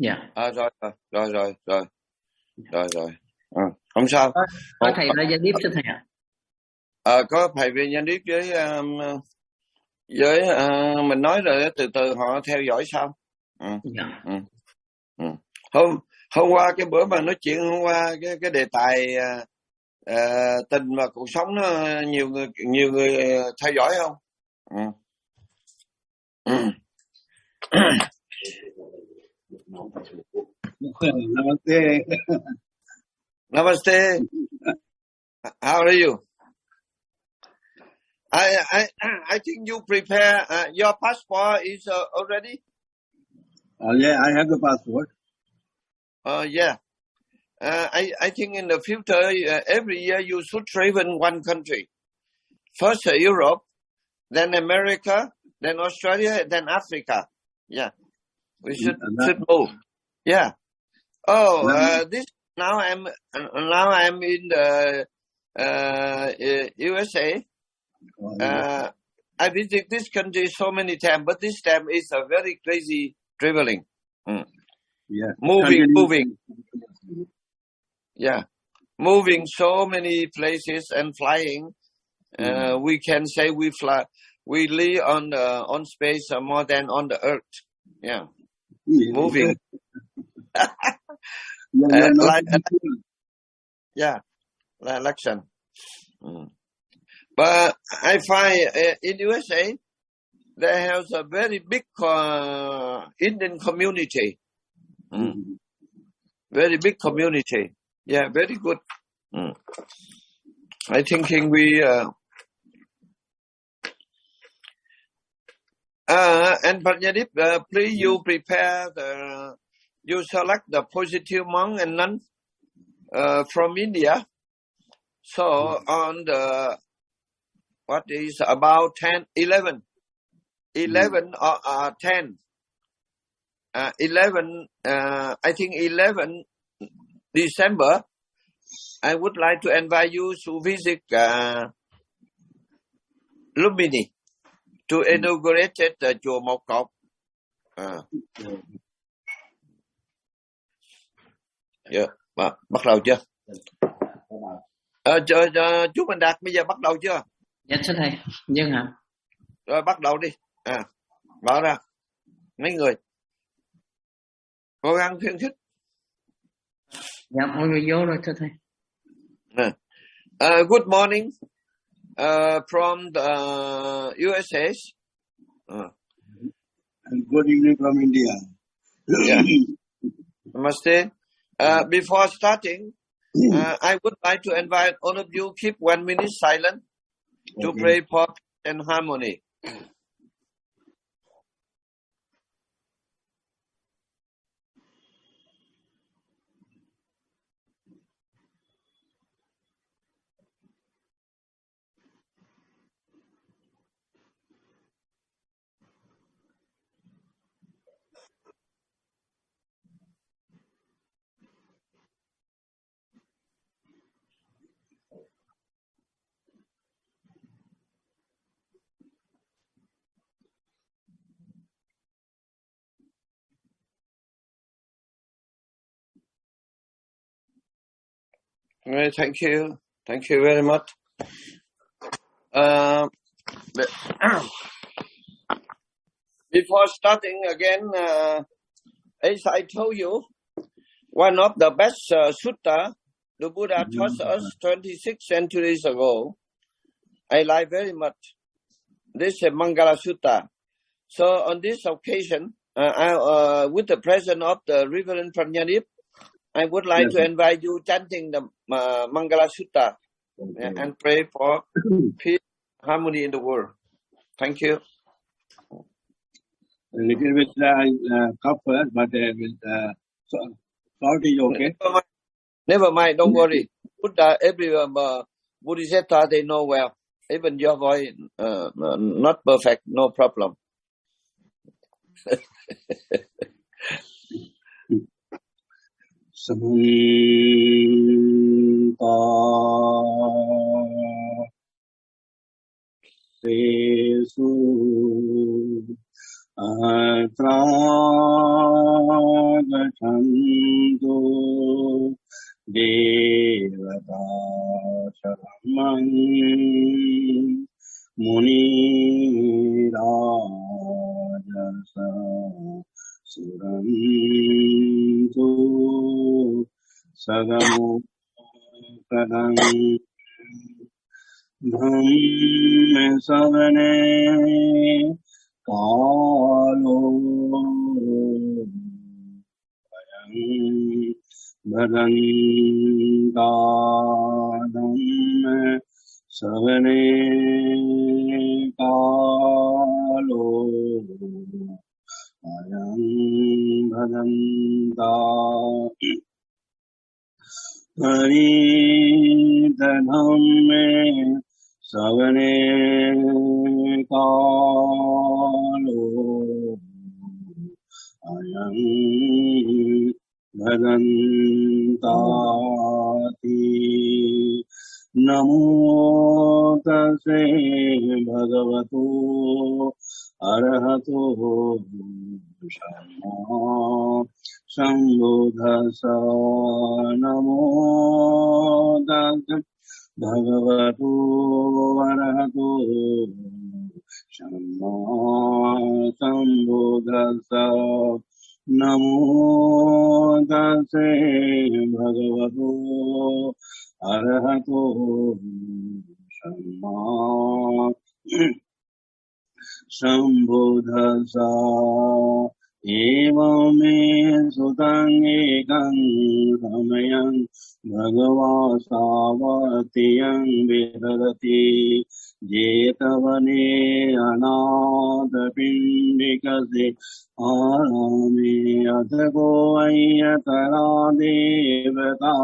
Dạ. Rồi. Không sao. Có thầy là gián tiếp cho thầy ạ. Có thầy về gián tiếp với mình nói rồi, từ từ họ theo dõi sau. Dạ. Hôm qua cái bữa mà nói chuyện hôm qua cái đề tài tình và cuộc sống, nó nhiều người theo dõi không? Namaste. How are you? I think you prepare your passport is already. Yeah, I have the passport. Yeah. I think in the future, every year you should travel in one country. First Europe, then America, then Australia, then Africa. Yeah, we should move. Yeah. This now I'm in the USA. I visit this country so many times, but this time is a very crazy traveling. Yeah. Moving. Yeah. Moving so many places and flying. We can say we live on space more than on the earth. Yeah. Moving. Election. But I find in USA there has a very big Indian community. Very big community. Yeah, very good. I thinking we and Panyadip, please you prepare you select the positive monk and nun from India. So on the what is about 11 or 10 11 I think 11 December, I would like to invite you to visit Lumini to inaugurate chùa Một Cột. Bắt đầu chưa? Chú Minh Đạt bây giờ bắt đầu chưa? Dạ thưa thầy. Dân hả? Rồi bắt đầu đi. Mở ra. Mấy người cố gắng khuyến khích. Dạ, mọi người vô rồi thưa thầy. Good morning from the USA. And good evening from India. Yeah. Namaste. Before starting, I would like to invite all of you keep 1 minute silent to pray for peace and harmony. Thank you very much. Before starting again, as I told you, one of the best sutta the Buddha taught us 26 centuries ago, I like very much. This is Mangala Sutta. So on this occasion, with the presence of the Reverend Pranyanip, I would like to invite you chanting the Mangala Sutta and pray for peace, harmony in the world. Thank you. A little bit cough first, but throat is okay. Never mind, don't worry. Buddha, everyone, Bodhisattva, they know well. Even your voice not perfect, no problem. Samanta Sesu Atragati छन्दो देवता शर्मन् मुनिराजस सुरन्तु सगमो कदम् ब्रह्म सवने कालो वयं भदन्तादम् सवने कालो वयं भदन्ता परिदधं मे सवने कालो अयं भदन्ताति नमो तस्से भगवतो अरहतो सम्मा सम्बुद्धस्स नमो तस्से भगवतो अरहतो सम्मा सम्बुद्धस्स नमो तस्से भगवतो अरहतो सम्मा सम्बुद्धस्स एवमे सुतं एकं समयं भगवान् सावतीयं विदधति जेतवने अनाथपिण्डिकस्य आरामे अथगो अय्यतरा देवता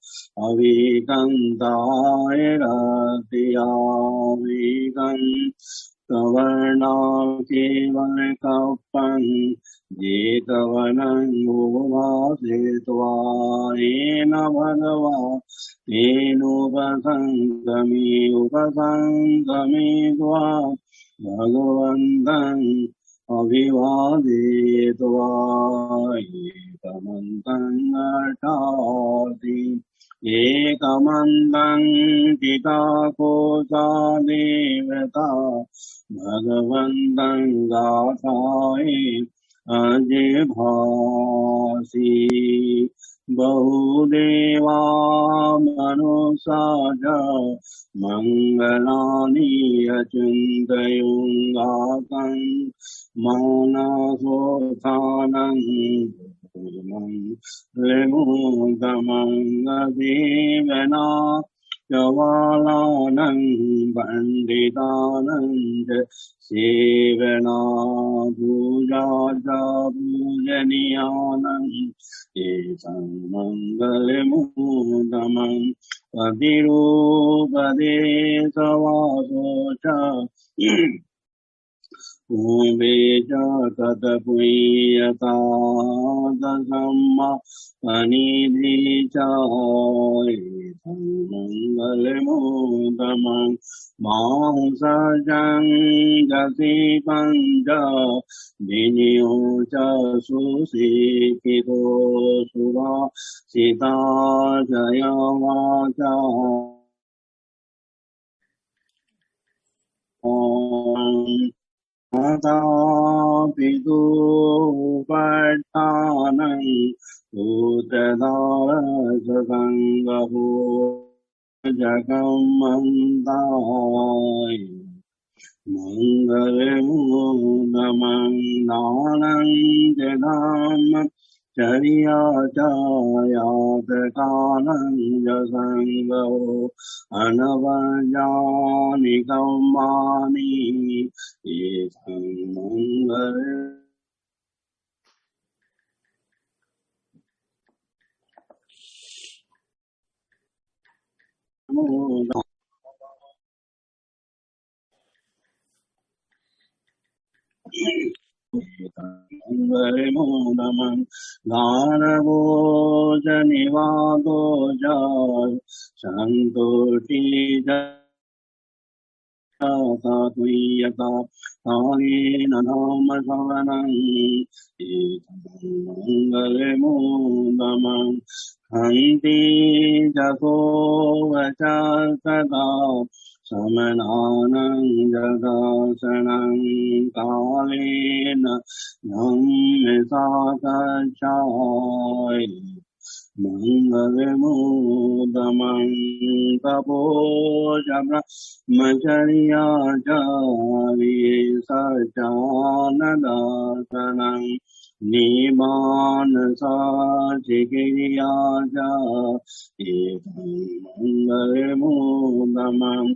अविकन्तायरतियाविकन् कवर्णा केवल कपन् जेतवनं मुभासित्वा येन भगवा तेनोपसङ्गमित्वा भगवन्तम् अभिवादयित्वा एकमन्तम् अटाति एकमन्तम् चिताकोचा देवता भगवन्तम् गाथाये अजिभासि बहुदेवा मनुषा च मङ्गलानि अचिन्तयुङ्गातम् मानसोत्थानम् लिमुदमङ्गदेवना जवालानं पण्डितानं च सेवना पूजा च पूजनीयानं एतं मङ्गलमुदमं पतिरूपदेशवासो च पूर्वे च तत्पुण्यता दशम्मा अनिधि च एतं मङ्गलमुदमं मांसजं दशिपं च विनियो च सुशिक्षितो सुभाषिता जयवाचा माता पितुपट्टानं भूतदारसङ्गहो जगमन्ताय मङ्गलमुदमं दानं च धाम चर्या च यातकानं च सङ्गो अनवजानि कौमानि एतं मङ्गलमुदमं मङ्गलमुदमं गानभोजनिवादो च सन्तोषी तुय्यता कालेन नाम शरणं मङ्गलमूलमं हन्ति जगो वचा सदा समनानं जगासनं कालेन धम्मसाकचाय मङ्गलमूलमं तपोजब्रह्मचर्याचार्ये सचानदासनं निमानसाचिकिर्याचा एतं मङ्गलमूलमं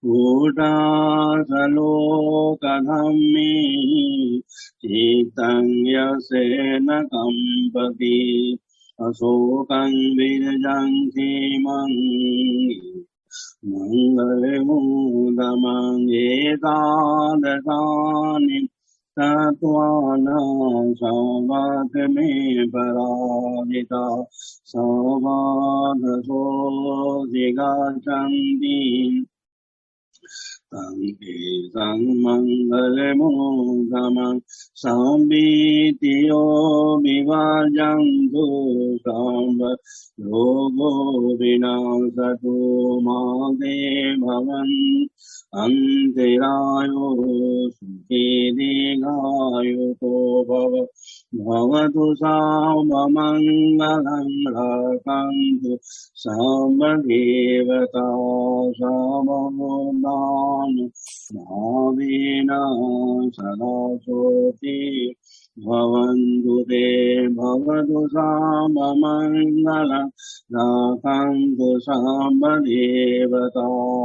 कूटासलोकधम्मे चित्तं यसेन कम्पति अशोकं विरजं धीमं मङ्गलमूलमं एतादृशानि तत्त्वानां सौवात मे पराजिता सौवादसोऽधिगच्छन्ति तं मङ्गलमूलमं संवीतियो विभाजन्तु साम्ब योगो विनाशतु मादे भवन् अन्तिरायो सुखी दीर्घायुतो भवतु साम्बमङ्गलं रक्षन्तु साम्बदेवता साम्बमोदान भावेन सदा सोऽपि भवन्तु ते भवतु साम्बमङ्गलं रक्षन्तु साम्बदेवता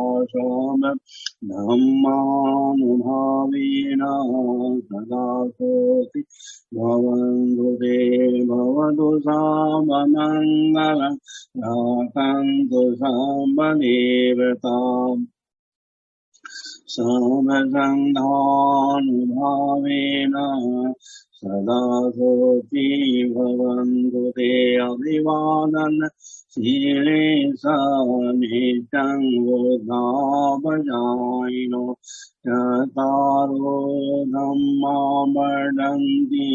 धम्मानुभावेन सदा सोऽपि भवन्तु ते भवतु साम्बमङ्गलं रक्षन्तु साम्बदेवता साम्बसन्धानुभावेन सदा सोऽपि भवन्तु ते अभिवादन शीले नित्यं बुद्धापजायिनो चतारो धम्मा वर्धन्ति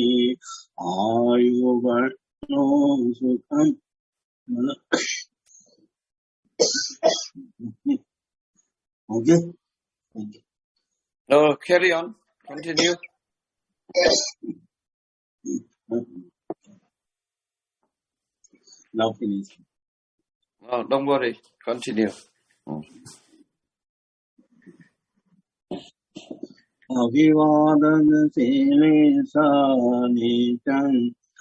आयुर्वर्णो सुखम् Okay. No, carry on. Continue. Now finish. No, don't worry. Continue. अभिवादन शीले नित्यं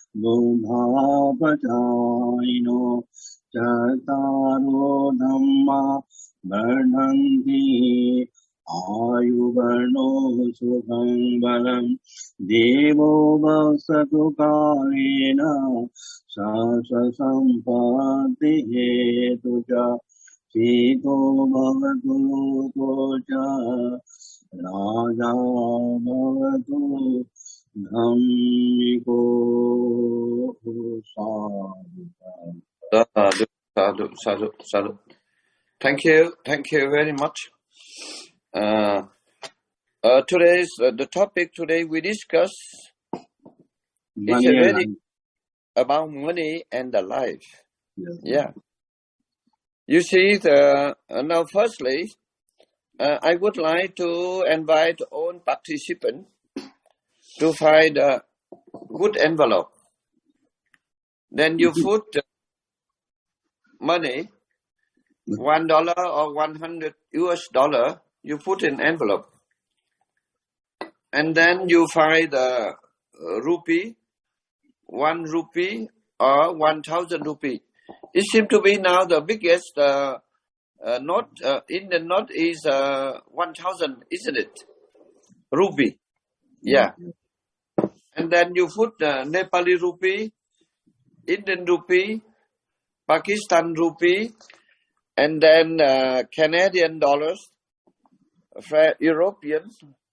बुद्धापचायिनो चतारो धम्मा वर्धन्ति आयुर्वर्णो सुखं बलं देवो वसतु कालेन शाश्वतसम्पत्तिः हेतु च शीतो भवतु लोको च राजा भवतु धम्मिको Sadhu. Thank you very much. Today's the topic today we discuss is really about money and the life. Yeah. You see, now firstly, I would like to invite all participants to find a good envelope. Then you put money, $1 or $100 US, you put in envelope. And then you find the rupee, 1 rupee or 1,000 rupee. It seems to be now the biggest note in the note is 1,000, isn't it? Rupee. Yeah. And then you put Nepali rupee, Indian rupee, Pakistan rupee, and then Canadian dollars, European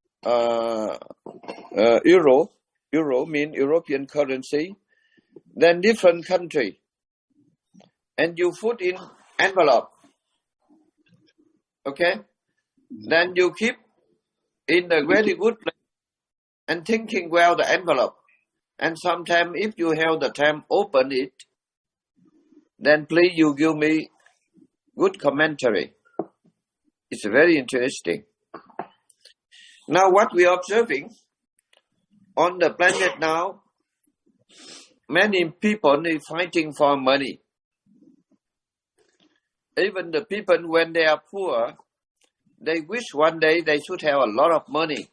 euro mean European currency, then different country, and you put in envelope. Okay, then you keep in a very good place and thinking well the envelope. And sometimes if you have the time open it, then please you give me good commentary. It's very interesting. Now what we are observing on the planet now, many people are fighting for money. Even the people when they are poor, they wish one day they should have a lot of money.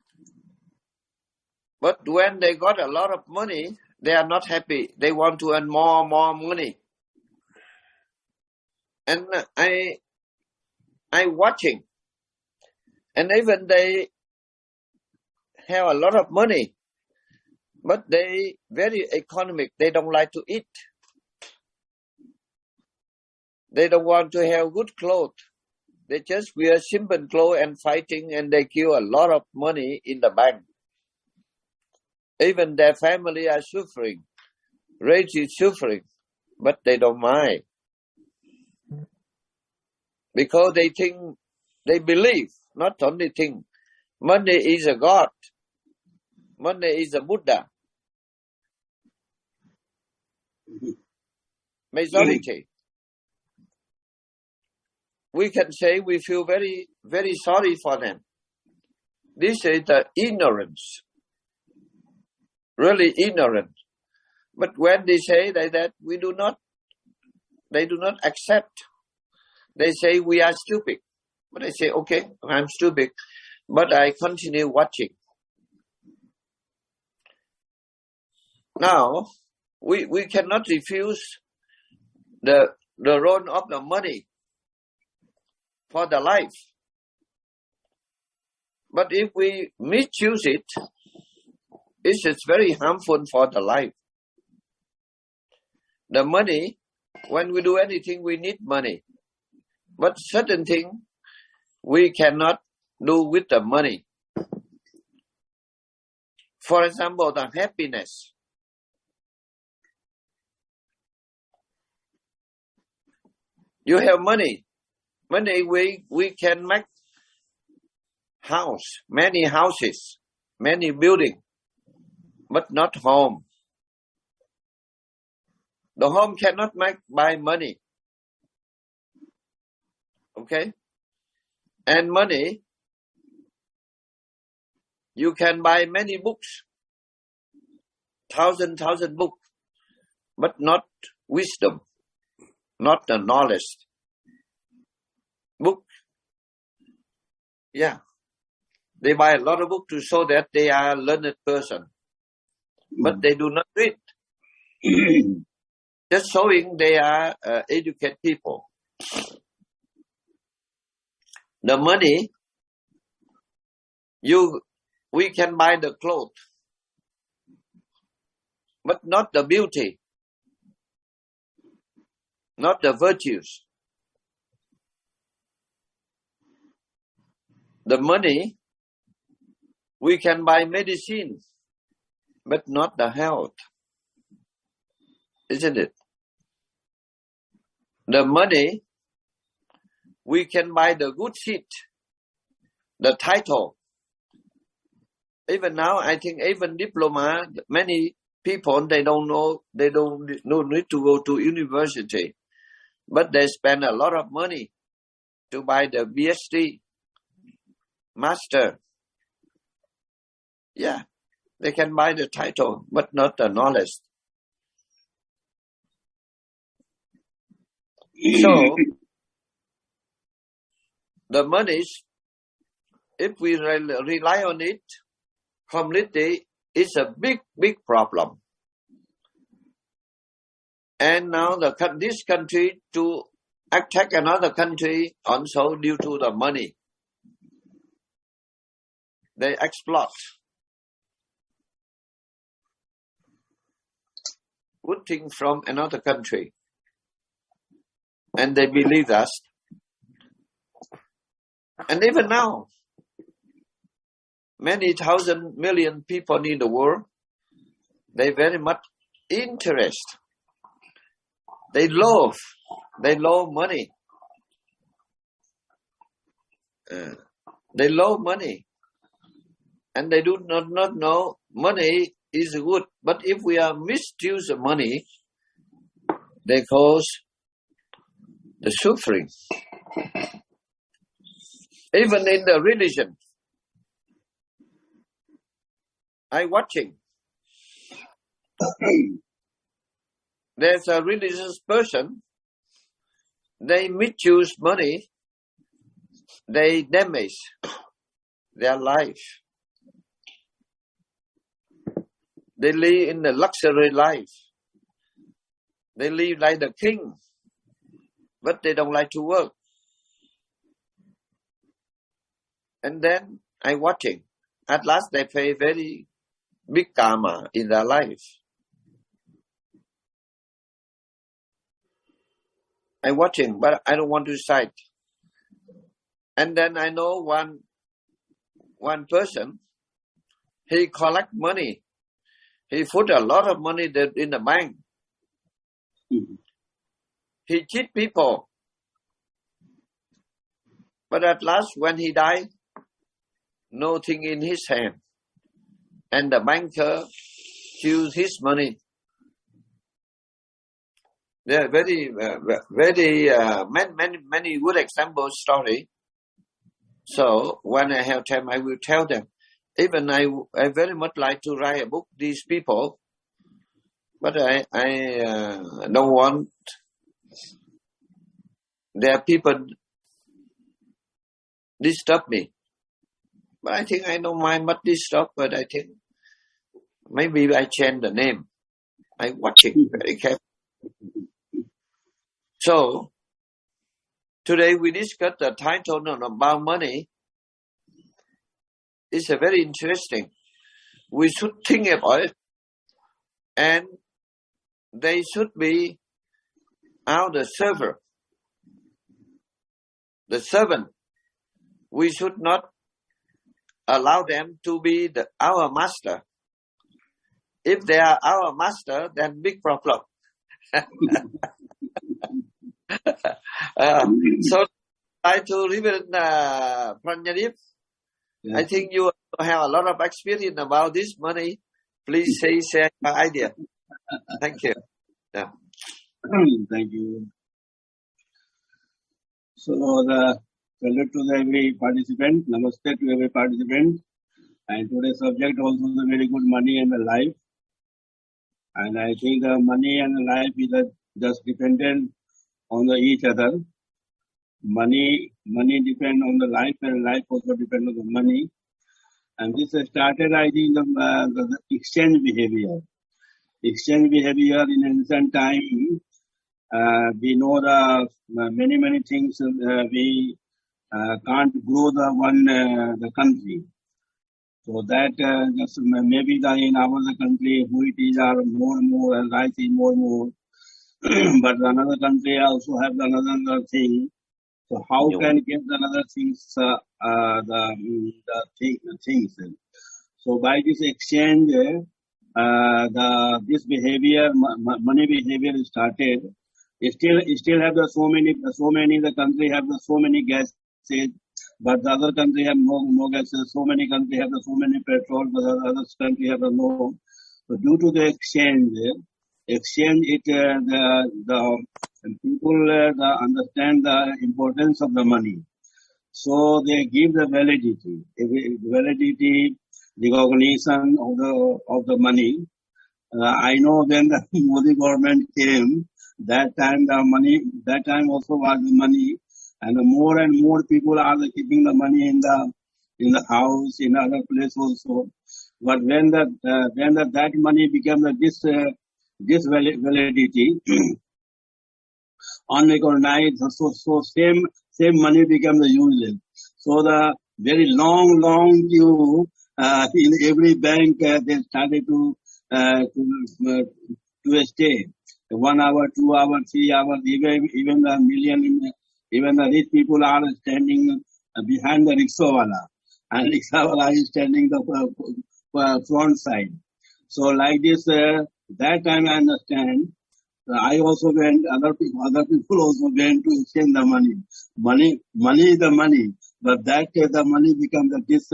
But when they got a lot of money, they are not happy. They want to earn more money. And I watching. And even they have a lot of money, but they very economic. They don't like to eat. They don't want to have good clothes. They just wear simple clothes and fighting, and they give a lot of money in the bank. Even their family are suffering. Race is suffering, but they don't mind. Because they think, they believe, not only think, money is a God. Money is a Buddha. Majority. We can say we feel very, very sorry for them. This is the ignorance. Really ignorant. But when they say that they do not accept. They say we are stupid. But I say, okay, I'm stupid. But I continue watching. Now, we cannot refuse the role of the money for the life. But if we misuse it, it is very harmful for the life. The money, when we do anything, we need money. But certain things we cannot do with the money. For example, the happiness. You have money. Money, we can make house, many houses, many buildings, but not home. The home cannot make by money. Okay? And money, you can buy many books, thousand books, but not wisdom, not the knowledge. Book, yeah. They buy a lot of books to show that they are a learned person. But they do not read. Just showing they are educated people. The money, we can buy the clothes, but not the beauty, not the virtues. The money, we can buy medicine, but not the health. Isn't it? The money, we can buy the good seat, the title. Even now, I think even diploma, many people, they don't need to go to university. But they spend a lot of money to buy the PhD, master. Yeah, they can buy the title, but not the knowledge. So, the money, if we rely on it completely, it's a big problem. And now this country to attack another country also due to the money. They exploit. Good thing from another country. And they believe us. And even now, many thousand million people in the world, they very much interest. They love money. They love money. And they do not know money is good. But if we are misuse of money, they cause the suffering. Even in the religion, I watching. There's a religious person, they misuse money, they damage their life. They live in the luxury life. They live like the king, but they don't like to work. And then I watching. At last they pay very big karma in their life. I watching, but I don't want to cite. And then I know one person, he collect money. He put a lot of money in the bank. He cheat people. But at last when he died, nothing in his hand. And the banker used his money. There are very many good example story. So when I have time, I will tell them. Even I very much like to write a book, these people, but I don't want their people disturb me. But I think I don't mind much disturb, but I think maybe I change the name. I watch it very carefully. So, today we discuss the title about money. It's a very interesting. We should think about it. And they should be our server. The servant. We should not allow them to be our master. If they are our master, then big problem. So I to Reverend Pranjadip. I think you have a lot of experience about this money. Please share your idea. Thank you. Yeah. Thank you. So salute to every participant. Namaste to every participant. And today's subject also is very good, money and the life. And I think the money and the life is just dependent on each other. Money depend on the life, and life also depend on the money. And this started, I think, the exchange behavior. Exchange behavior in ancient time. We know the many things. We can't grow the country. So that just maybe in our country wheat are more and more and rice is more and more. But another country also have another thing. So how can get another things the things? So by this exchange, this behavior, money behavior started. Still have so many the country have so many gases, but the other country have no gases. So many country have so many petrol, but the other country have no. So due to the exchange it the people understand the importance of the money. So they give the validity, recognition of the money. I know when the Modi government came, that time also was the money, and more and more people are keeping the money in the house, in other place also. But when that money became this validity, unrecognized, so same money became the useless. So the very long queue in every bank they started to stay 1 hour, 2 hours, 3 hours, even the million, even the rich people are standing behind the rickshawala, and rickshawala is standing the front side. So like this, that time I understand. I also went, other people also went to exchange the money. Money is the money. but that the money becomes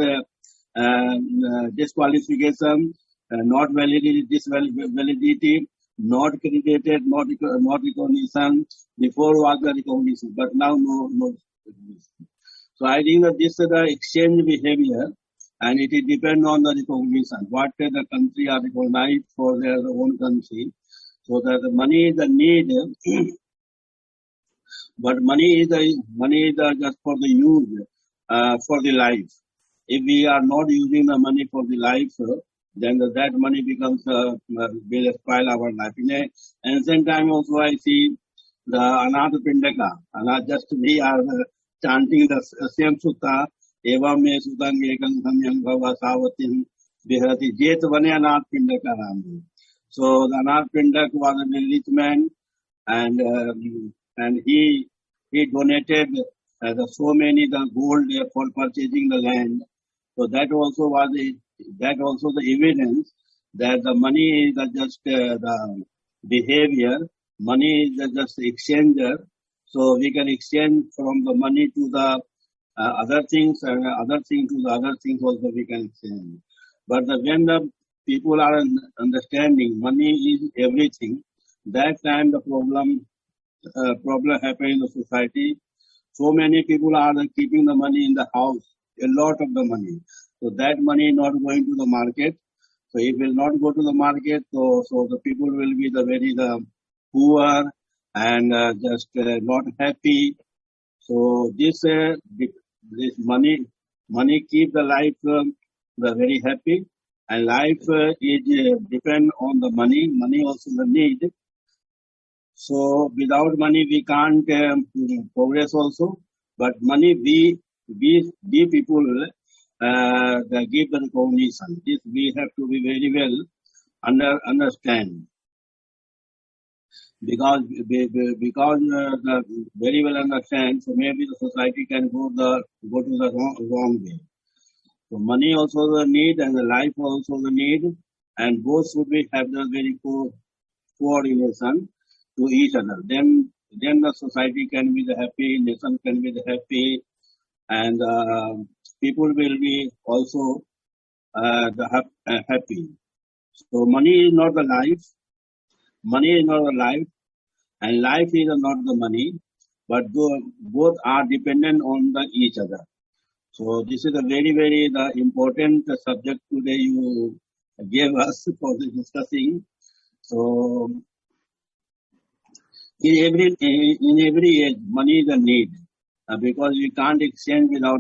disqualification, not validity, disvalidity, not credited, not recognition. Before was the recognition, but now no. So I think that this is the exchange behavior, and it depends on the recognition. What the country are recognized for their own country. So that the money is the need, but money is just for the use, for the life. If we are not using the money for the life, then that money becomes will spoil our life. In a ancient time also I see the Anath Pindaka, and just we are chanting the same sutta, Eva me sutang ekam samyam bhava savatim viharati jet vane Anath Pindaka Ram. So the Anath Pindak was a very rich man, and he donated so many the gold for purchasing the land. So that also the evidence that the money is just the behavior. Money is just exchanger. So we can exchange from the money to the other things, and other things to the other things also we can exchange. But when the people are understanding money is everything, that time the problem happen in the society. So many people are keeping the money in the house, a lot of the money. So that money not going to the market. So it will not go to the market. So the people will be the poor and just not happy. So this money keep the life the very happy, and life is depend on the money. Money also the need. So without money we can't progress also. But money we people give the recognition. This we have to be very well understand, because the very well understand. So maybe the society can go to the wrong way. So money also the need, and the life also the need, and both should be have the very coordination to each other. Then the society can be the happy, nation can be the happy, and people will be also happy. So money is not the life. Money is not the life, and life is not the money, but both are dependent on each other. So this is a very the important subject today you gave us for discussing. So in every age, money is a need, because we can't exchange without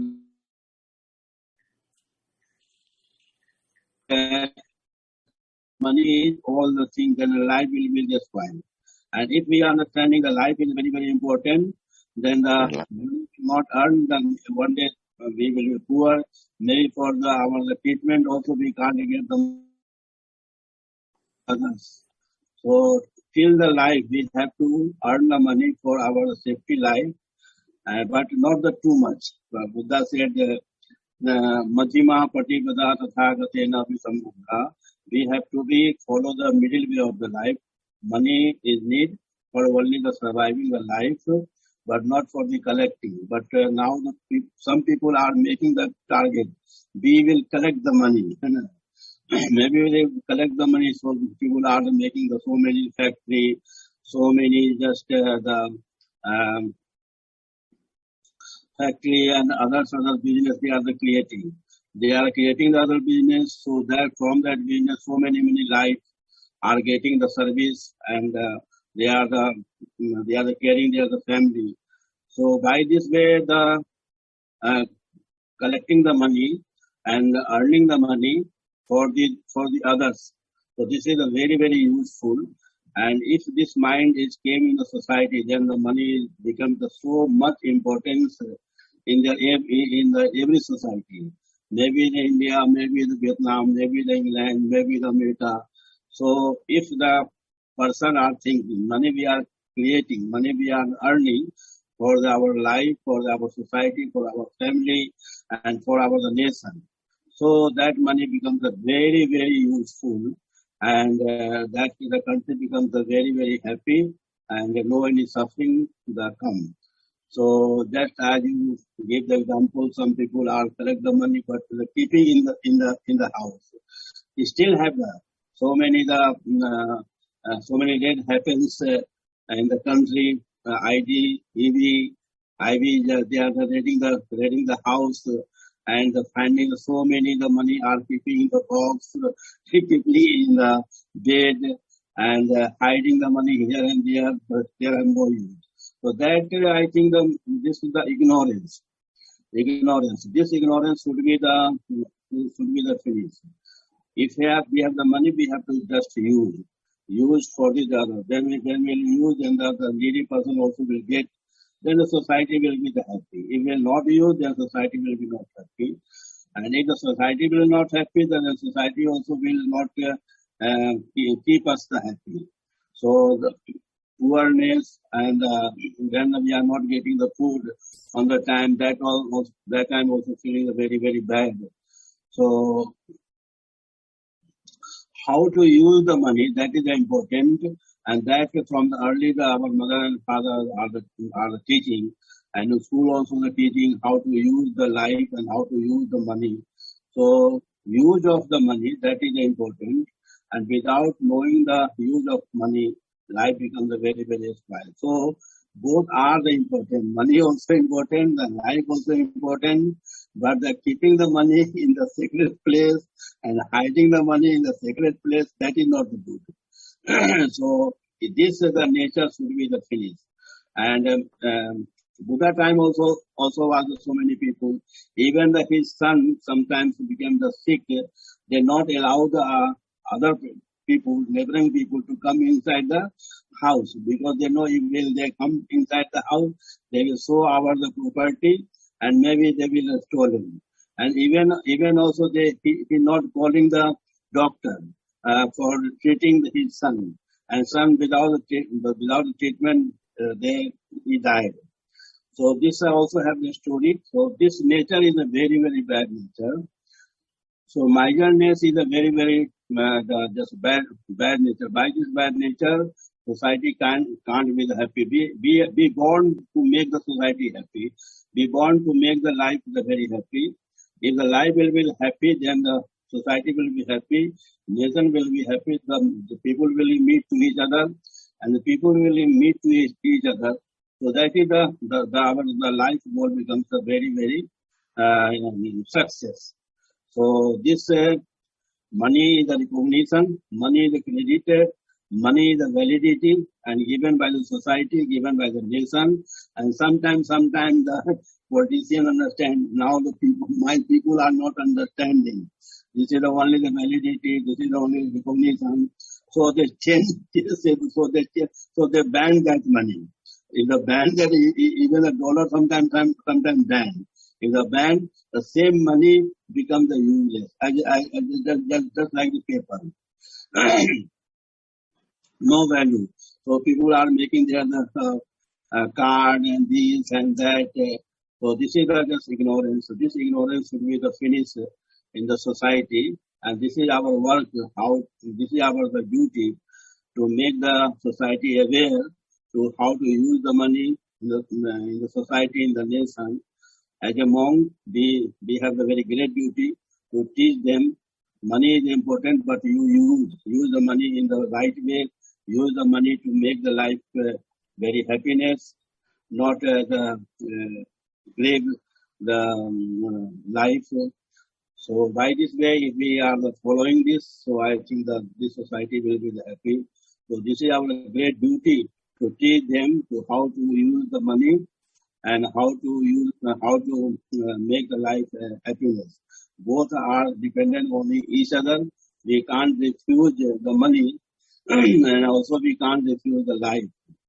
money. Is all the things, and life will be just fine. And if we are understanding the life is very important, then the money not earned, then one day we will be poor. Maybe for our treatment also we can't get the others. So till the life we have to earn the money for our safety life, but not the too much. Buddha said, Majjhima Patipada Tathagatena Visambuddha. We have to follow the middle way of the life. Money is need for only the surviving the life, but not for the collecting. But now some people are making the target. We will collect the money. Maybe they collect the money, so people are making so many factory, so many just factory and other business they are creating. They are creating the other business, so that from that business so many lives are getting the service, and they are caring their family. So by this way the collecting the money and earning the money for the others. So this is a very useful. And if this mind came in the society, then the money becomes so much importance in every society. Maybe in India, maybe in Vietnam, maybe in England, maybe in America. So if the person are thinking, money we are creating, money we are earning for our life, for our society, for our family, and for our nation. So that money becomes very useful, and that the country becomes very happy, and no any suffering come. So just as you gave the example, some people are collect the money but keeping in the house. We still have so many death happens in the country. ID, EV, IV, they are raiding the house and finding so many the money are keeping in the box, typically in the bed and hiding the money here and there, but there are no use. So that I think this is the ignorance. This ignorance should be the finish. If we have the money, we have to just use for the other. Then we'll use, and the needy person also will get. Then the society will be happy. If we will not use, then society will be not happy. And if the society will not happy, then the society also will not keep us happy. So the poorness and when we are not getting the food on the time, that time also feeling very, very bad. So how to use the money, that is important, and that from the early our mother and father are the teaching, and in school also the teaching how to use the life and how to use the money. So use of the money, that is important, and without knowing the use of money, life becomes a very, very spoiled. So both are the important. Money also important, the life also important, but the keeping the money in the secret place and hiding the money in the secret place, that is not good. So this the nature should be the finish. And Buddha time also was so many people. Even his son sometimes became the sick. They not allow the other people, neighboring people, to come inside the house because they know if they come inside the house, they will show our the property and maybe they will stolen. And even also he not calling the doctor for treating his son. And son without treatment, he died. So this I also have the story. So this nature is a very, very bad nature. So miserliness is a very, very just bad nature. By this bad nature, society can't be happy. Be born to make the society happy. Be born to make the life very happy. If the life will be happy, then the society will be happy. Nation will be happy. The people will meet to each other, and the people will meet to each other. So that is the life goal becomes a very, very success. So this money is the recognition, money is the credit, money is the validity, and given by the society, given by the nation, and sometimes the politicians understand. Now my people are not understanding. This is only the validity, this is only the recognition. So they change, so they ban that money. If the ban that even a dollar sometimes ban. If the ban, the same money becomes the useless. Just like the paper. No value. So people are making their card and this and that. So this is just ignorance. So this ignorance should be the finish in the society. And this is our work. This is our duty to make the society aware to how to use the money in the society, in the nation. As a monk, we have the very great duty to teach them money is important, but you use the money in the right way. Use the money to make the life very happiness, not grave the life. So by this way, if we are following this, so I think that this society will be happy. So this is our great duty to teach them to how to use the money and how to make the life happiness. Both are dependent on each other. We can't refuse the money, and also we can't refuse the life.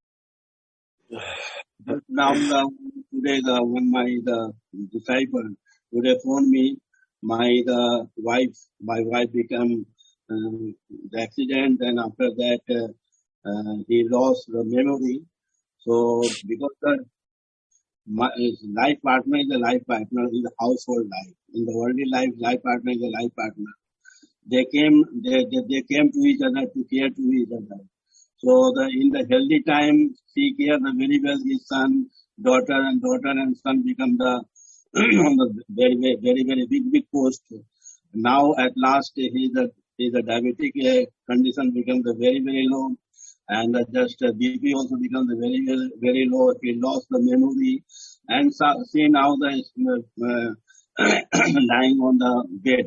But now today my disciple today phoned me. My wife became the accident, and after that he lost the memory. So because his life partner is a life partner in the household life. In the worldly life partner is a life partner. They came to each other to care to each other. So in the healthy time, she cared very well his son, daughter and son become the on the very big post. Now at last he's a diabetic condition becomes very low, and just BP also becomes very low. He lost the memory, and see now the lying on the bed.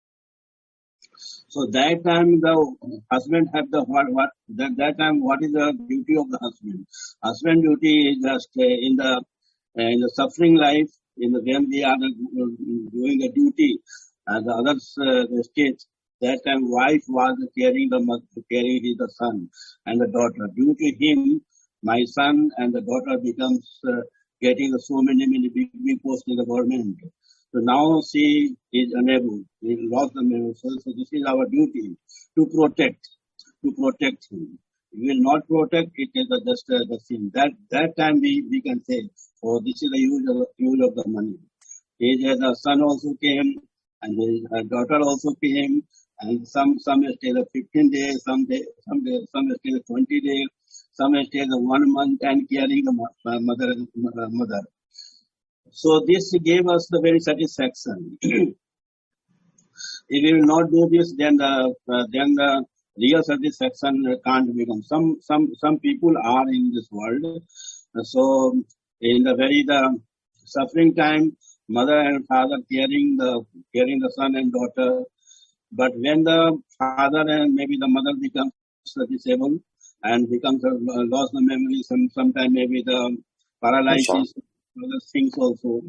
So that time the husband have the that time what is the duty of the husband? Husband duty is just in the suffering life, when we are doing the duty as the others the states. That time wife was carrying the son and the daughter. Due to him, my son and the daughter becomes getting so many big posts in the government. So now she is unable. We lost the memory. So this is our duty to protect him. We will not protect, it is just the sin. That time we can say, oh, this is the use of the money. The son also came, and the daughter also came, and some stay the 15 days, some stay the 20 days, some stay the 1 month and carrying the mother. So this gave us the very satisfaction. If we will not do this, then the real satisfaction can't become. Some people are in this world. So in the suffering time, mother and father carrying the son and daughter. But when the father and maybe the mother becomes disabled and becomes lost the memory, sometime maybe the paralysis, other things also.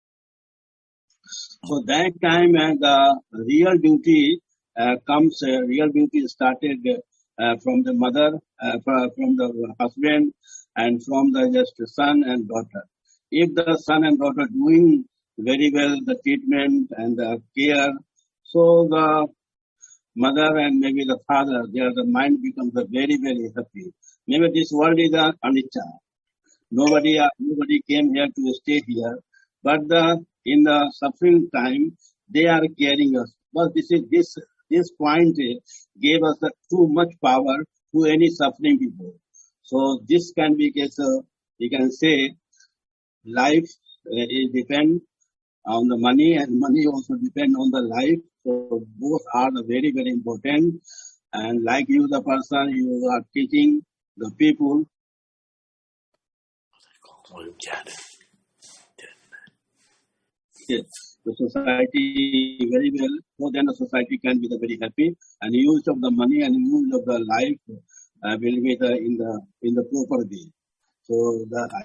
So that time the real duty comes. Real duty started from the mother, from the husband, and from the just son and daughter. If the son and daughter doing very well the treatment and the care, so the mother and maybe the father, the mind becomes very happy. Maybe this world is anicca. Nobody came here to stay here, but in the suffering time they are caring us. But this point gave us too much power to any suffering people. So this can be case. We can say life is depend on the money, and money also depend on the life. So both are very important. And like you, the person you are teaching the people. Yes, the society very well. So then the society can be very happy, and use of the money and use of the life will be in the proper way. So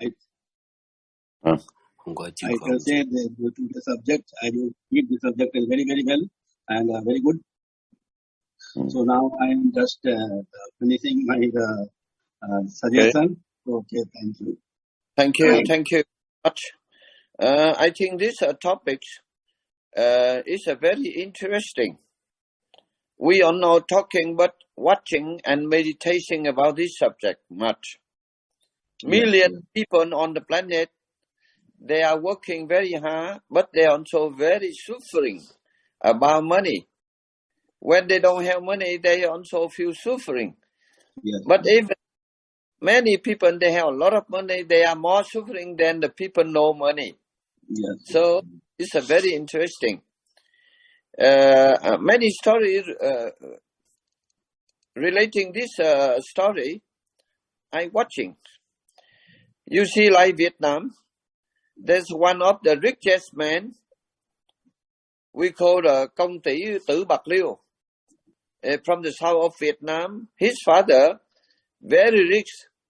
I can say the subject. I will keep the subject is very well and very good. So now I am just finishing my suggestion. Okay, thank you. Thank you much. I think this topic is a very interesting. We are not talking but watching and meditating about this subject much. Million people on the planet, they are working very hard, but they are also very suffering about money. When they don't have money, they also feel suffering. Yes. But even many people, they have a lot of money, they are more suffering than the people no money. Yes. So it's a very interesting. Many stories relating this story, I'm watching. You see, like Vietnam, there's one of the richest men, we call the Công Tỷ Tử Bạc Liêu, from the south of Vietnam. His father, very rich,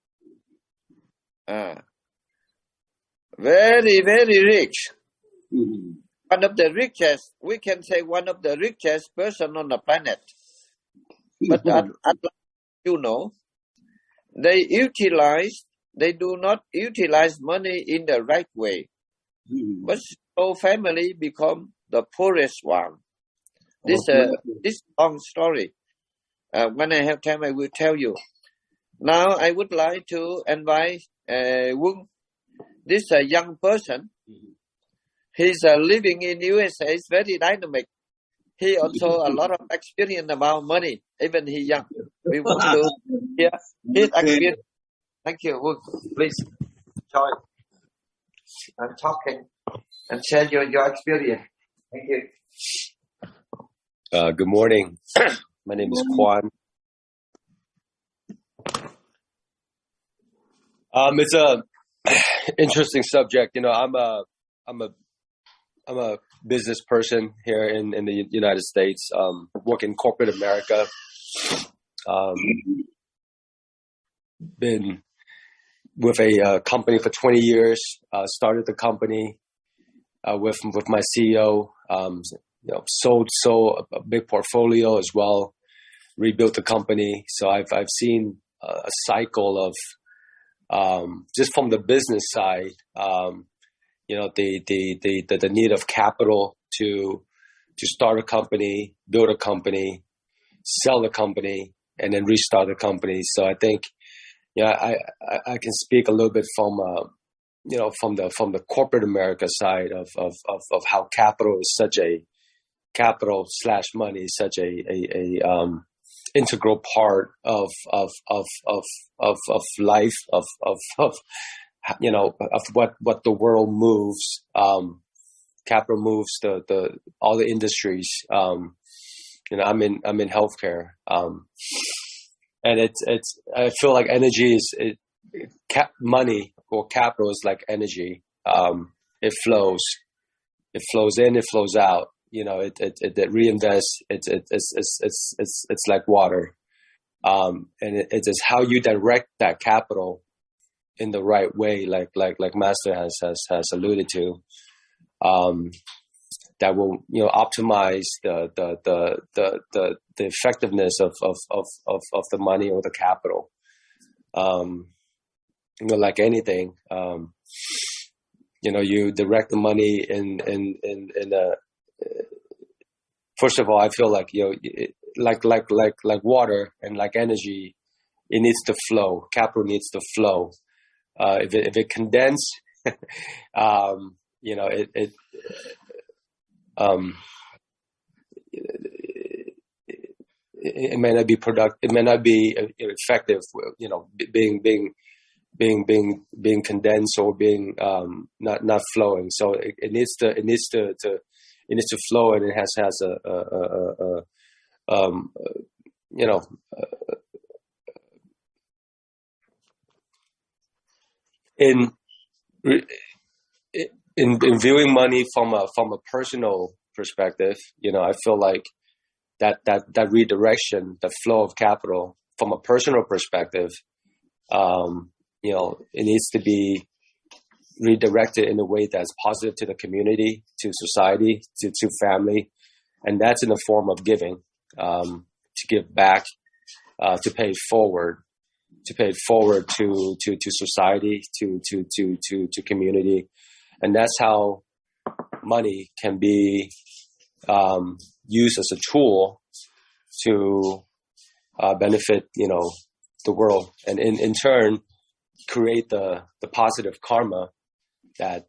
very rich. Mm-hmm. One of the richest, we can say one of the richest person on the planet. But you know, they do not utilize money in the right way. Mm-hmm. But so family become the poorest one. This long story. When I have time, I will tell you. Now I would like to invite Wung, this young person. He's living in USA. He's very dynamic. He also a lot of experience about money. Even he young. We want to hear his experience. Thank you, Wung. Please join. and talking and share your experience. Thank you. Good morning. My name is Kwan. It's a interesting subject. You know, I'm a business person here in the United States. Work in corporate America. Been with a company for 20 years. Started the company with my CEO. Sold a big portfolio as well. Rebuilt the company. So I've seen a cycle of just from the business side. The need of capital to start a company, build a company, sell the company, and then restart the company. So I think, I can speak a little bit from the corporate America side of how capital is such a capital/money is such a integral part of life of what the world moves. Capital moves all the industries. I'm in healthcare, and I feel like energy is money or capital is like energy. It flows in, it flows out. It reinvests. It's like water, and it is how you direct that capital in the right way, like Master has alluded to, that will optimize the effectiveness of the money or the capital. Like anything, you direct the money in a. First of all, I feel like like water and like energy, it needs to flow. Capital needs to flow. If it condense, it may not be productive. It may not be effective. Being condensed or being not flowing. So it needs to flow, and it has in viewing money from a personal perspective, I feel like that redirection, the flow of capital from a personal perspective, it needs to be redirected in a way that's positive to the community, to society, to family, and that's in the form of giving, to give back, to pay it forward to society, to community, and that's how money can be used as a tool to benefit the world, and in turn create the positive karma that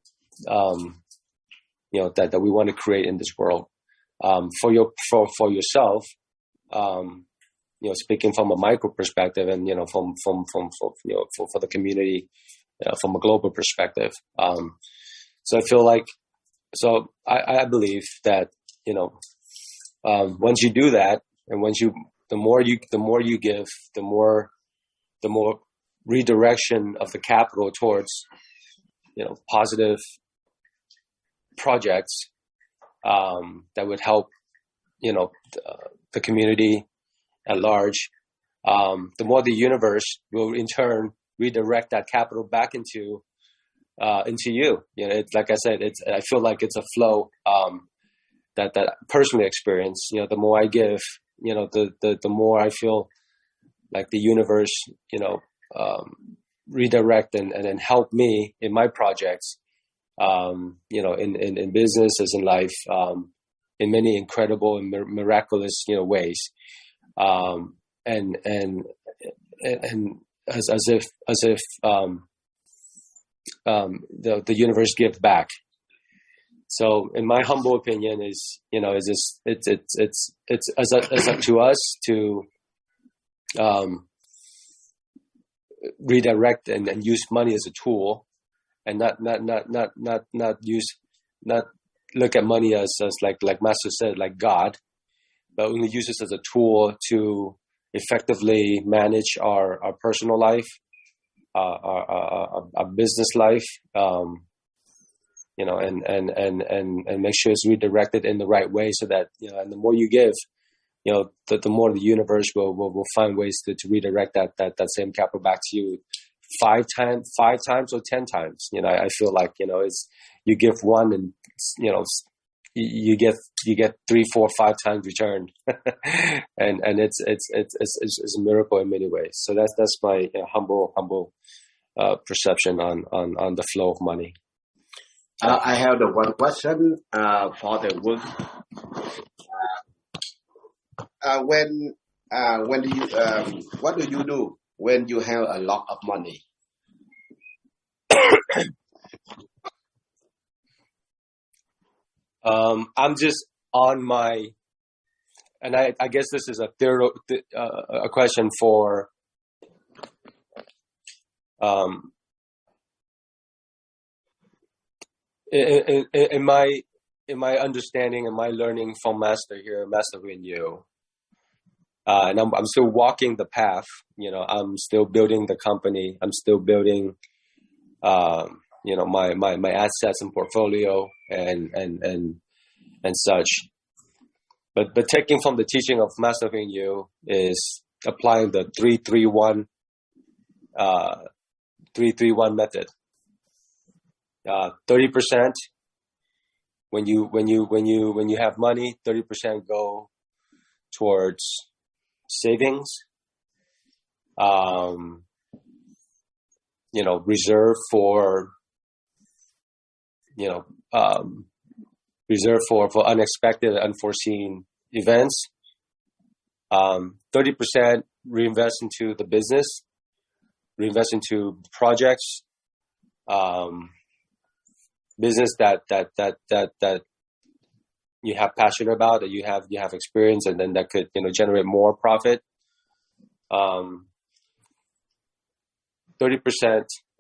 that we want to create in this world, for yourself, speaking from a micro perspective, and from for the community, from a global perspective. So I feel like, I believe that once you do that, and the more you give, the more redirection of the capital towards positive projects that would help the community at large. The more the universe will in turn redirect that capital back into you. It's like I said, I feel like it's a flow that I personally experience. The more I give, the more I feel like the universe redirect and help me in my projects, in business as in life, in many incredible and miraculous ways, and as if the universe gives back. So, in my humble opinion, it's up to us to redirect and use money as a tool, and not look at money as like Master said, like God, but only use this as a tool to effectively manage our personal life, our business life, and make sure it's redirected in the right way, so that, and the more you give, the more the universe will find ways to redirect that same capital back to you 5 times or 10 times. I feel like, it's, you give one and, you get 3, 4, 5 times return. and it's a miracle in many ways. So that's my humble perception on the flow of money. I have the one question for the work. When do you what do you do when you have a lot of money? I'm just on my, and I guess this is a question for in my understanding and my learning from Master here, Master Huyen Yu. And I'm still walking the path. I'm still building the company. I'm still building, my assets and portfolio and such. But taking from the teaching of Master Huyen Yu is applying the 3-3-1 method. 30% when you have money, 30% go towards savings, reserve for unexpected, unforeseen events. 30% reinvest into the business, reinvest into projects, business that you have passion about, that you have experience, and then that could generate more profit. 30%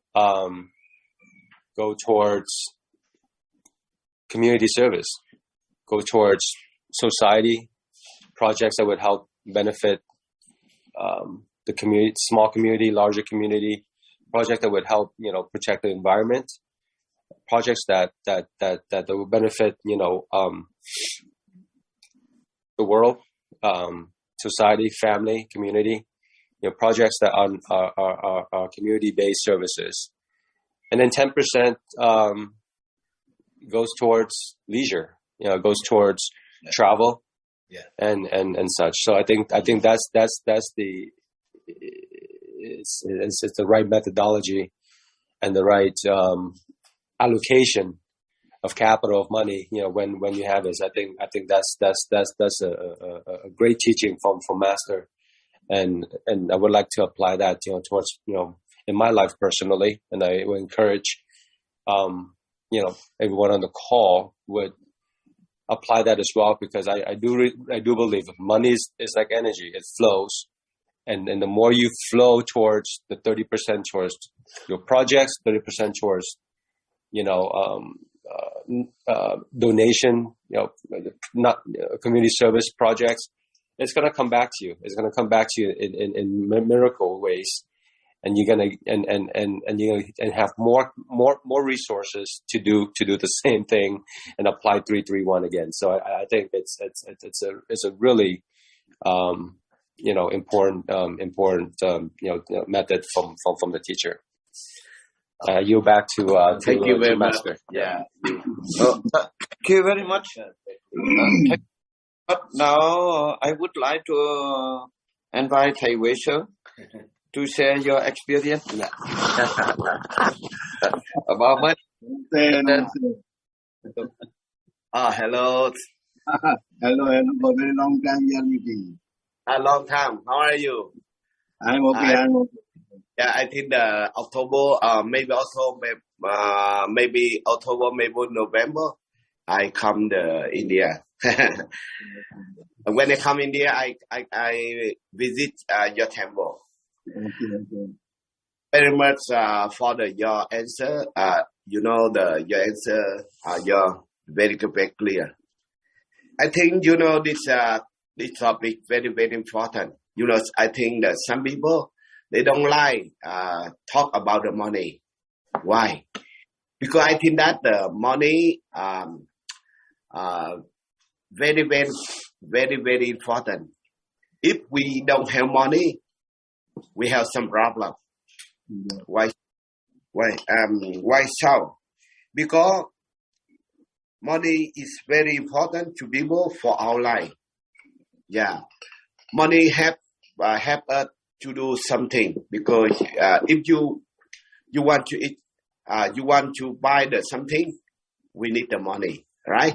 go towards community service, go towards society, projects that would help benefit the community, small community, larger community, project that would help protect the environment, projects that will benefit the world, society, family, community, projects that are community-based services. And then 10% goes towards leisure, goes towards travel, and such. So I think that's the it's the right methodology and the right allocation of capital, of money, when you have this. I think that's a great teaching from Master, and I would like to apply that towards in my life personally, and I will encourage everyone on the call would apply that as well, because I do believe money is like energy. It flows, and the more you flow towards the 30% towards your projects, 30% towards donation, not community service projects, it's going to come back to you. It's going to come back to you in miracle ways, and you're going to have more resources to do the same thing and apply 3-3-1 again. So I think it's a really important method from the teacher. You back to thank you very Master. much. Yeah. Thank you very much. But now I would like to invite Thầy Huệ Sớm to share your experience about money. Hello. Hello, for a very long time we are meeting. A long time. How are you? I'm okay. Yeah, I think the October, maybe October, maybe November, I come to India. When I come India, I visit your temple. Okay. Very much for your answer. you know your answer, your very clear. I think this topic very very important. I think that some people they don't like talk about the money. Why? Because I think that the money very very very very important. If we don't have money, we have some problem. Why so? Because money is very important to people for our life. Yeah, money help us to do something. Because if you want to eat, you want to buy something, we need the money, right?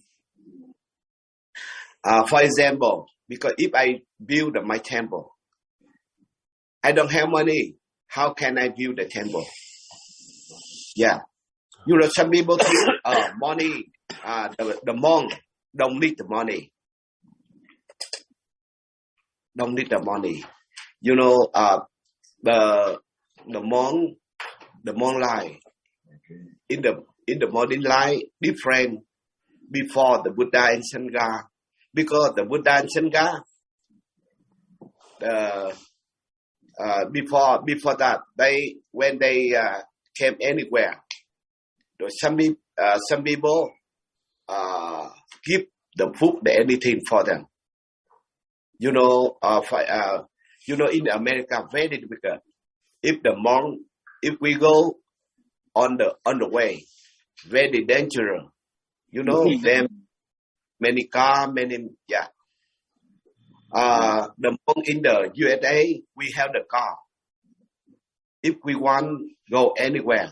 For example, because if I build my temple, I don't have money. How can I build the temple? Yeah, some people think money. The monk don't need the money. Don't need the money. The monk life in the modern life different before the Buddha and Sangha. Because the Buddha and Sangha, before that, when they came anywhere, some people give the food, anything for them. In America, very difficult. If we go on the way, very dangerous. Them many car, the monk in the USA, we have the car. If we want go anywhere,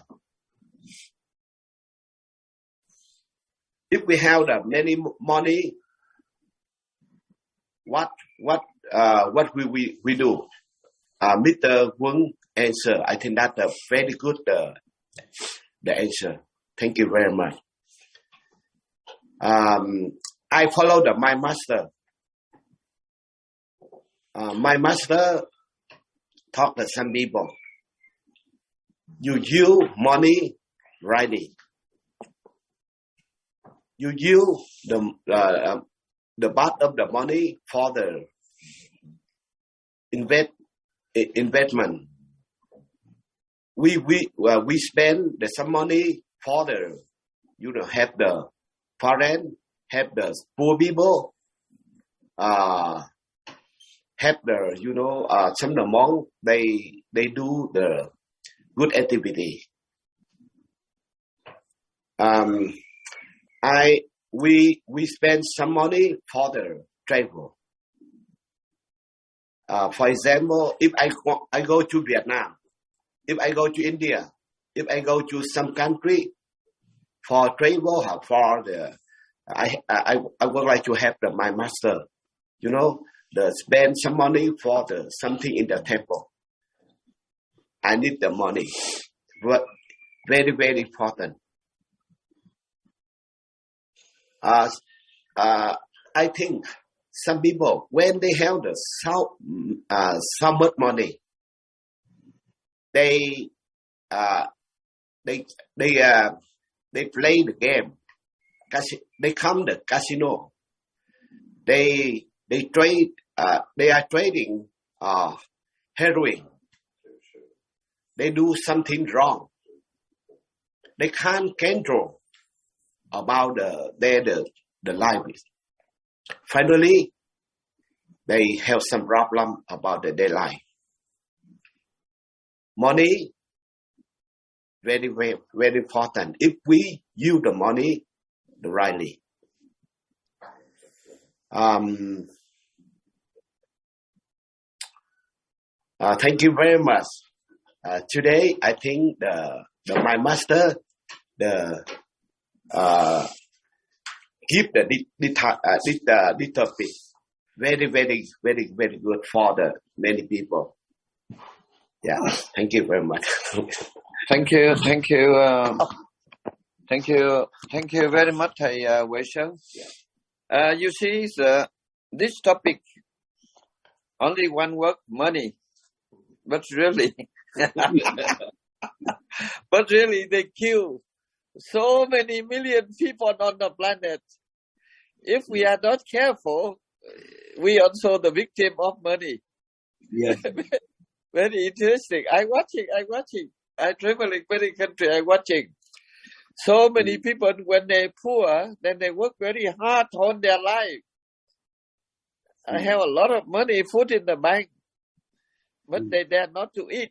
if we have the many money, what we do? Mr. Wang answer. I think that's a very good the answer. Thank you very much. I follow my master. My master taught some people. You use money rightly. You use the part of the money for the investment. We spend some money for the help the parents, help the poor people, help the some of the monks they do the good activity. We spend some money for the travel. For example, if I go to Vietnam, if I go to India, if I go to some country for travel, I would like to help my master, spend some money for something in the temple. I need the money, but very very important. I think some people when they have so much money, they play the game. They come the casino. They trade. They are trading heroin. They do something wrong. They can't control about the life. Finally, they have some problem about their life. Money, very, very, very important. If we use the money rightly. Thank you very much. Today, I think my master give this topic very, very, very, very good for the many people. Yeah, thank you very much. Thank you very much, thầy Huệ Sơn. You see, this topic only one word, money, but really, they kill So many million people on the planet. If we are not careful, we also the victim of money. Yes. Very interesting. I'm watching. I'm traveling many countries. I'm watching. So many people, when they're poor, then they work very hard on their life. I have a lot of money put in the bank, but they dare not to eat.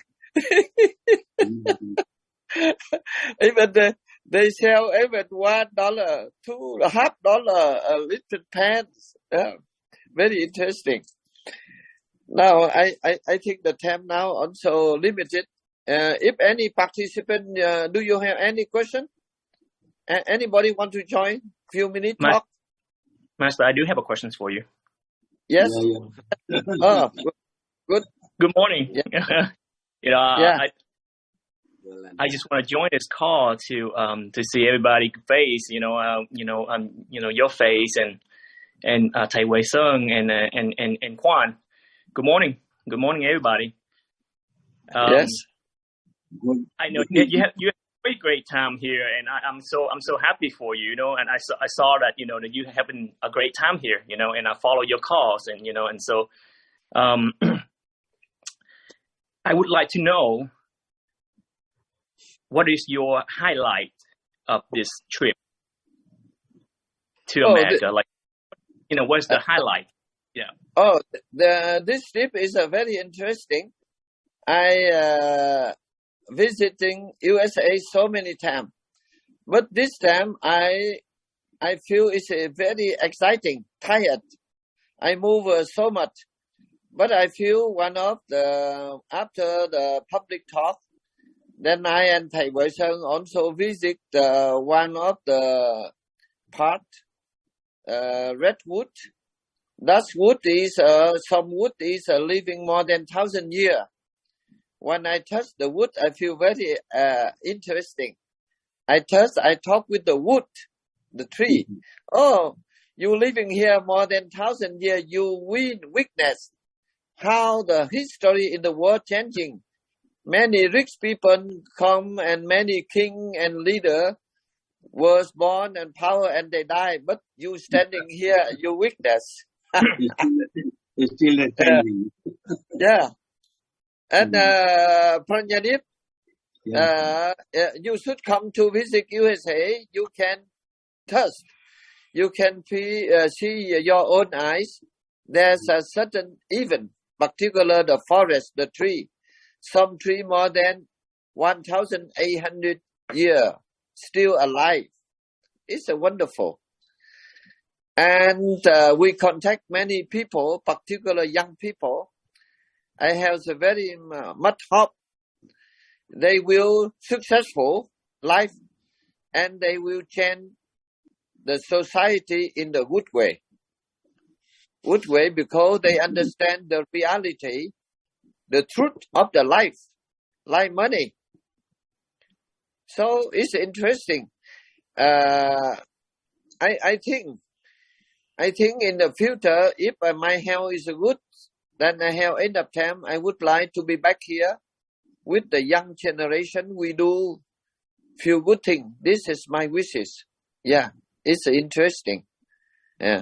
Even they sell even $1, $2.50 a little pants. Very interesting. Now, I think the time now also limited. If any participant, do you have any question? Anybody want to join? Few minutes talk? Master, I do have a question for you. Yes. Yeah. Oh, good. Good morning. Yeah. Yeah. I just want to join this call to see everybody's face. Your face and Thầy Huệ Sơn and Quan. Good morning. Good morning, everybody. Yes. Good. I know you have a great time here, and I'm so happy for you. And I saw that that you having a great time here. And I follow your calls, and so I would like to know what is your highlight of this trip to America? What's the highlight? Yeah. Oh, this trip is a very interesting. I visiting USA so many times, but this time I feel it's very exciting. Tired. I move so much, but I feel one of the after the public talk. Then I and Thầy Huệ Sơn also visit one of the part, redwood. That wood is some wood is living more than 1,000 years. When I touch the wood, I feel very interesting. I talk with the wood, the tree. Oh, you living here more than 1,000 years. You witness how the history in the world changing. Many rich people come and many king and leader was born and power and they die. But you standing here, you witness. It's still attending. Yeah. And Pranjadip, you should come to visit USA. You can test. You can see your own eyes. There's a certain event, particular the forest, the tree. Some tree more than 1,800 years still alive. It's wonderful. And we contact many people, particularly young people. I have very much hope they will successful life and they will change the society in the good way. Good way because they understand the reality, the truth of the life, like money. So it's interesting. I think in the future, if my health is good, then I have enough time. I would like to be back here with the young generation. We do few good things. This is my wishes. Yeah, it's interesting. Yeah.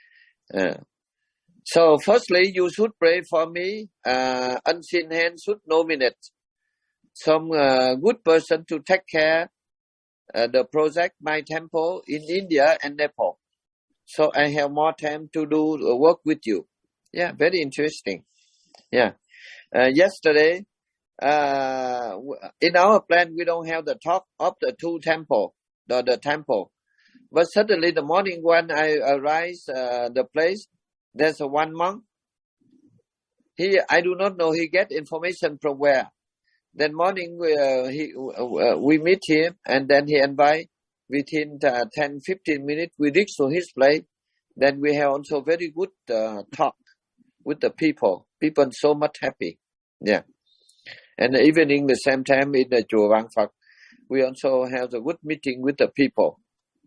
So firstly, you should pray for me. Unseen hand should nominate some good person to take care the project, my temple in India and Nepal. So I have more time to do work with you. Yeah, very interesting. Yeah. Yesterday, in our plan, we don't have the talk of the two temple, the temple. But suddenly the morning when I arrive the place, there's one monk. I do not know he get information from where. Then morning we meet him and then he invite within 10-15 minutes we reach to his place. Then we have also very good talk with the people. People so much happy. Yeah. And even in the same time in the Chùa Vạn Phật, we also have a good meeting with the people.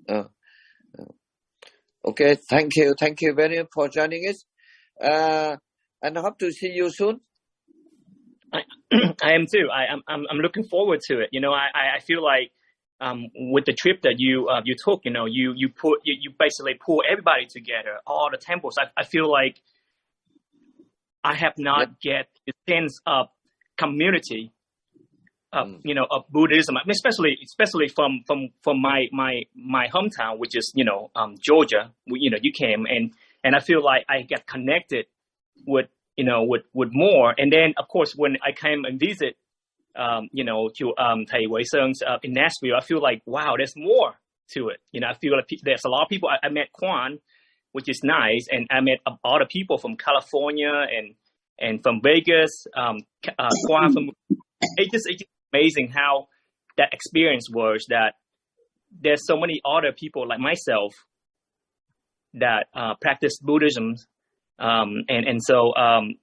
Okay, thank you very much for joining us. And I hope to see you soon. I am too. I'm looking forward to it. I feel like with the trip that you took, you basically pull everybody together, all the temples. I feel like I have not get the sense of community of Buddhism, I mean, especially from my hometown, which is Georgia. You came and I feel like I get connected with more. And then of course when I came and visit to Thầy Huệ Sung's in Nashville, I feel like, wow, there's more to it. I feel like there's a lot of people. I met Quan, which is nice, and I met other people from California and from Vegas. Quan from it's just amazing how that experience was. That there's so many other people like myself that practice Buddhism, and so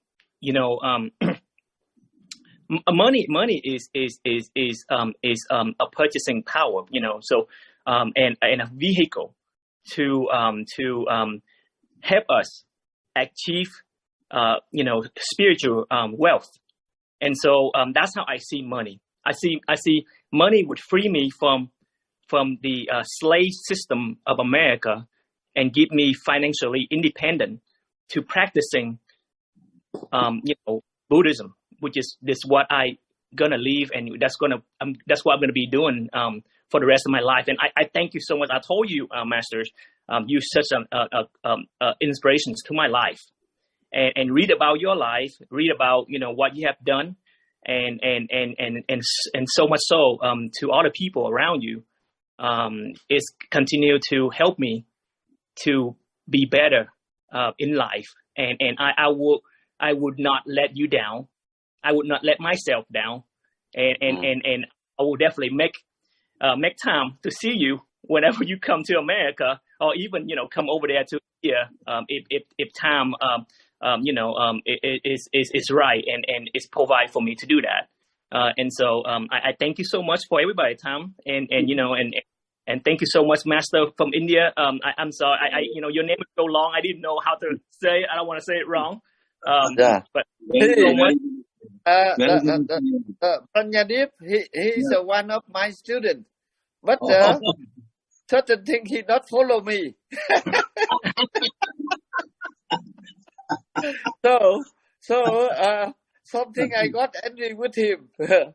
money is a purchasing power, so and a vehicle to help us achieve spiritual wealth. And so that's how I see money. I see money would free me from the slave system of America and give me financially independent to practicing Buddhism, which is what I gonna live, and that's what I'm gonna be doing for the rest of my life. And I thank you so much. I told you, masters, you're such an inspirations to my life, and read about your life, read about what you have done, and so much so to other people around you, is continue to help me to be better in life, and I would not let you down. I would not let myself down, and I will definitely make time to see you whenever you come to America, or even come over there to here if time is right and it's provide for me to do that. And so I thank you so much for everybody, Tom, and thank you so much, Master from India. I'm sorry, your name is so long, I didn't know how to say it. I don't want to say it wrong. But thank you so much. Pranyadip, he's one of my students, but certain thing he not follow me. So something I got angry with him.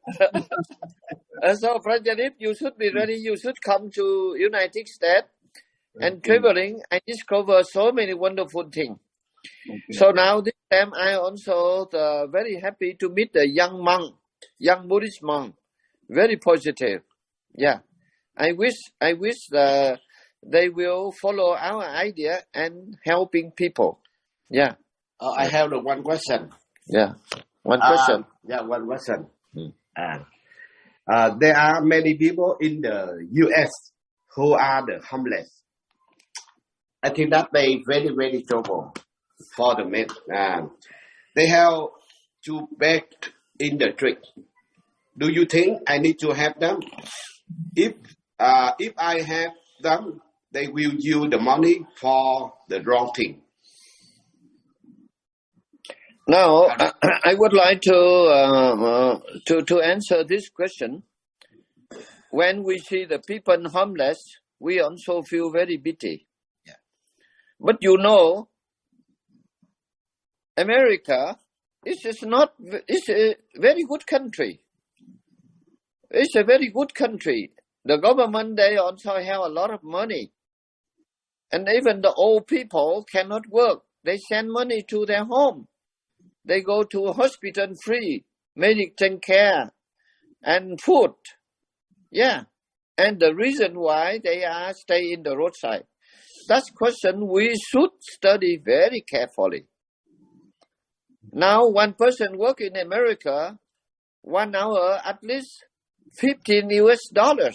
So Pranyadip, you should be ready. You should come to United States and traveling and discover so many wonderful things. Okay. So now this time I also very happy to meet the young Buddhist monk, very positive. Yeah, I wish they will follow our idea and helping people. Yeah. I have the one question. Yeah, one question. One question. There are many people in the U.S. who are the homeless. I think that they very, very trouble for the men. They have to beg in the street. Do you think I need to have them? If I have them, they will use the money for the wrong thing. Now, I would like to answer this question. When we see the people homeless, we also feel very pity. Yeah. But America it's a very good country. It's a very good country. The government, they also have a lot of money. And even the old people cannot work. They send money to their home. They go to a hospital free, medical care, and food. Yeah. And the reason why they are stay in the roadside. That's question we should study very carefully. Now, one person work in America, 1 hour, at least $15.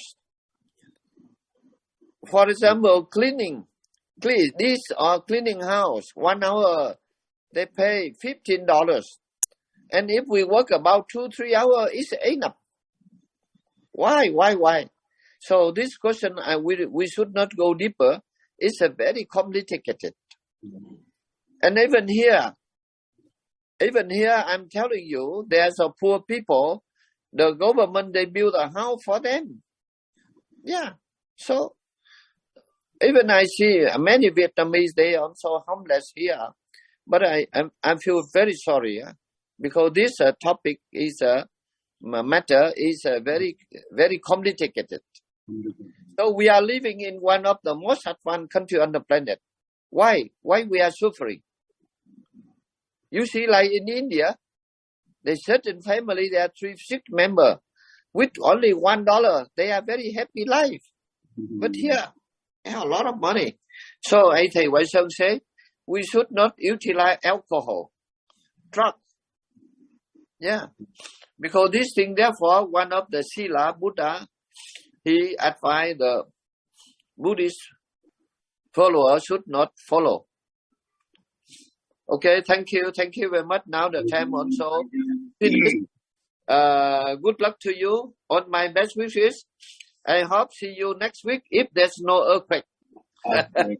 For example, cleaning this or cleaning house, 1 hour, they pay $15. And if we work about 2-3 hours, it's enough. Why? So this question, we should not go deeper. It's a very complicated. And even here, I'm telling you, there's a poor people. The government, they build a house for them. Yeah. So even I see many Vietnamese, they also homeless here. But I feel very sorry, because this topic is matter is very, very complicated. So we are living in one of the most advanced country on the planet. Why? Why we are suffering? You see, like in India, there's certain family, there are 3-6 members. With only $1, they are very happy life. But here, they have a lot of money. So I thầy Huệ Sơn say, we should not utilize alcohol, drugs. Yeah. Because this thing, therefore, one of the Sila Buddha, he advised the Buddhist followers should not follow. Okay, thank you very much. Now the time also finished. Good luck to you. On my best wishes. I hope see you next week if there's no earthquake. Okay.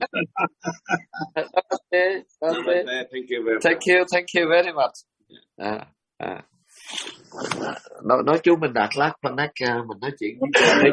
Thank you very much. Thank you very much. Nói chung mình đạt lát mình nói chuyện với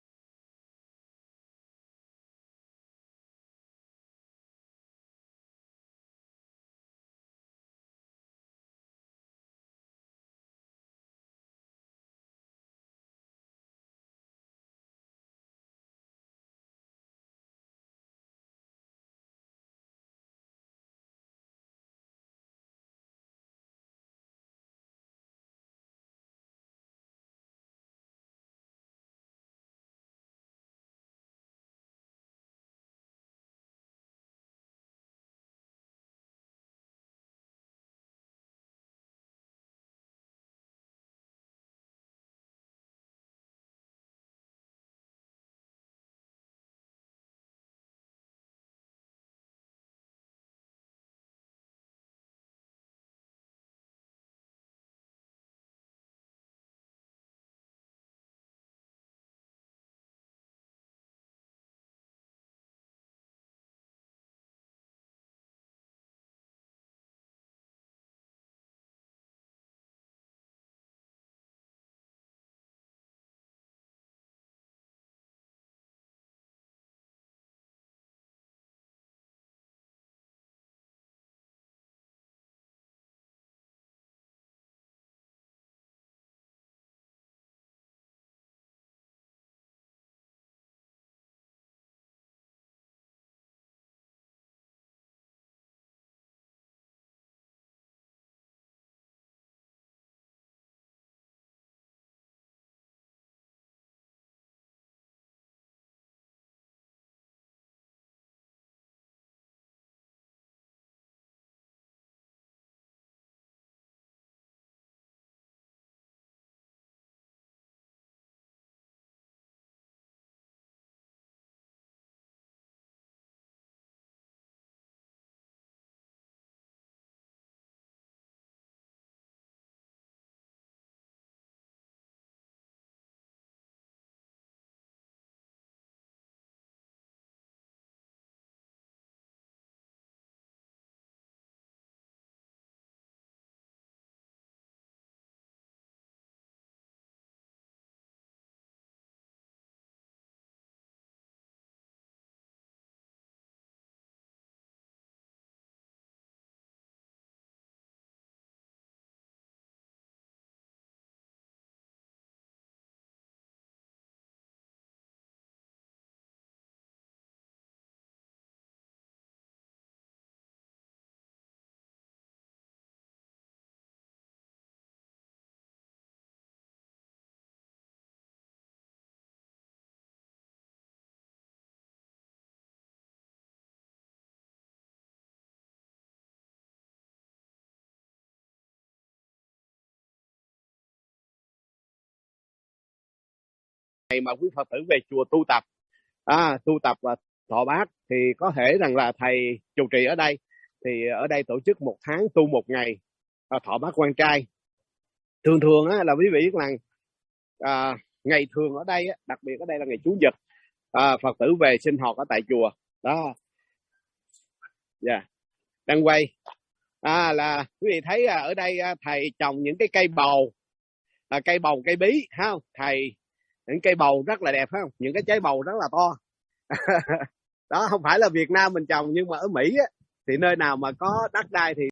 mà quý Phật tử về chùa tu tập và thọ bát thì có thể rằng là thầy trụ trì ở đây, thì ở đây tổ chức 1 tháng tu 1 ngày thọ bát quan trai. Thường là quý vị biết là ngày thường ở đây, đặc biệt ở đây là ngày Chủ nhật, Phật tử về sinh hoạt ở tại chùa đó. Đang quay là quý vị thấy ở đây thầy trồng những cái cây bầu, cây bí, không? Thầy những cây bầu rất là đẹp phải không, những cái trái bầu rất là to. Đó không phải là Việt Nam mình trồng, nhưng mà ở Mỹ á, thì nơi nào mà có đất đai thì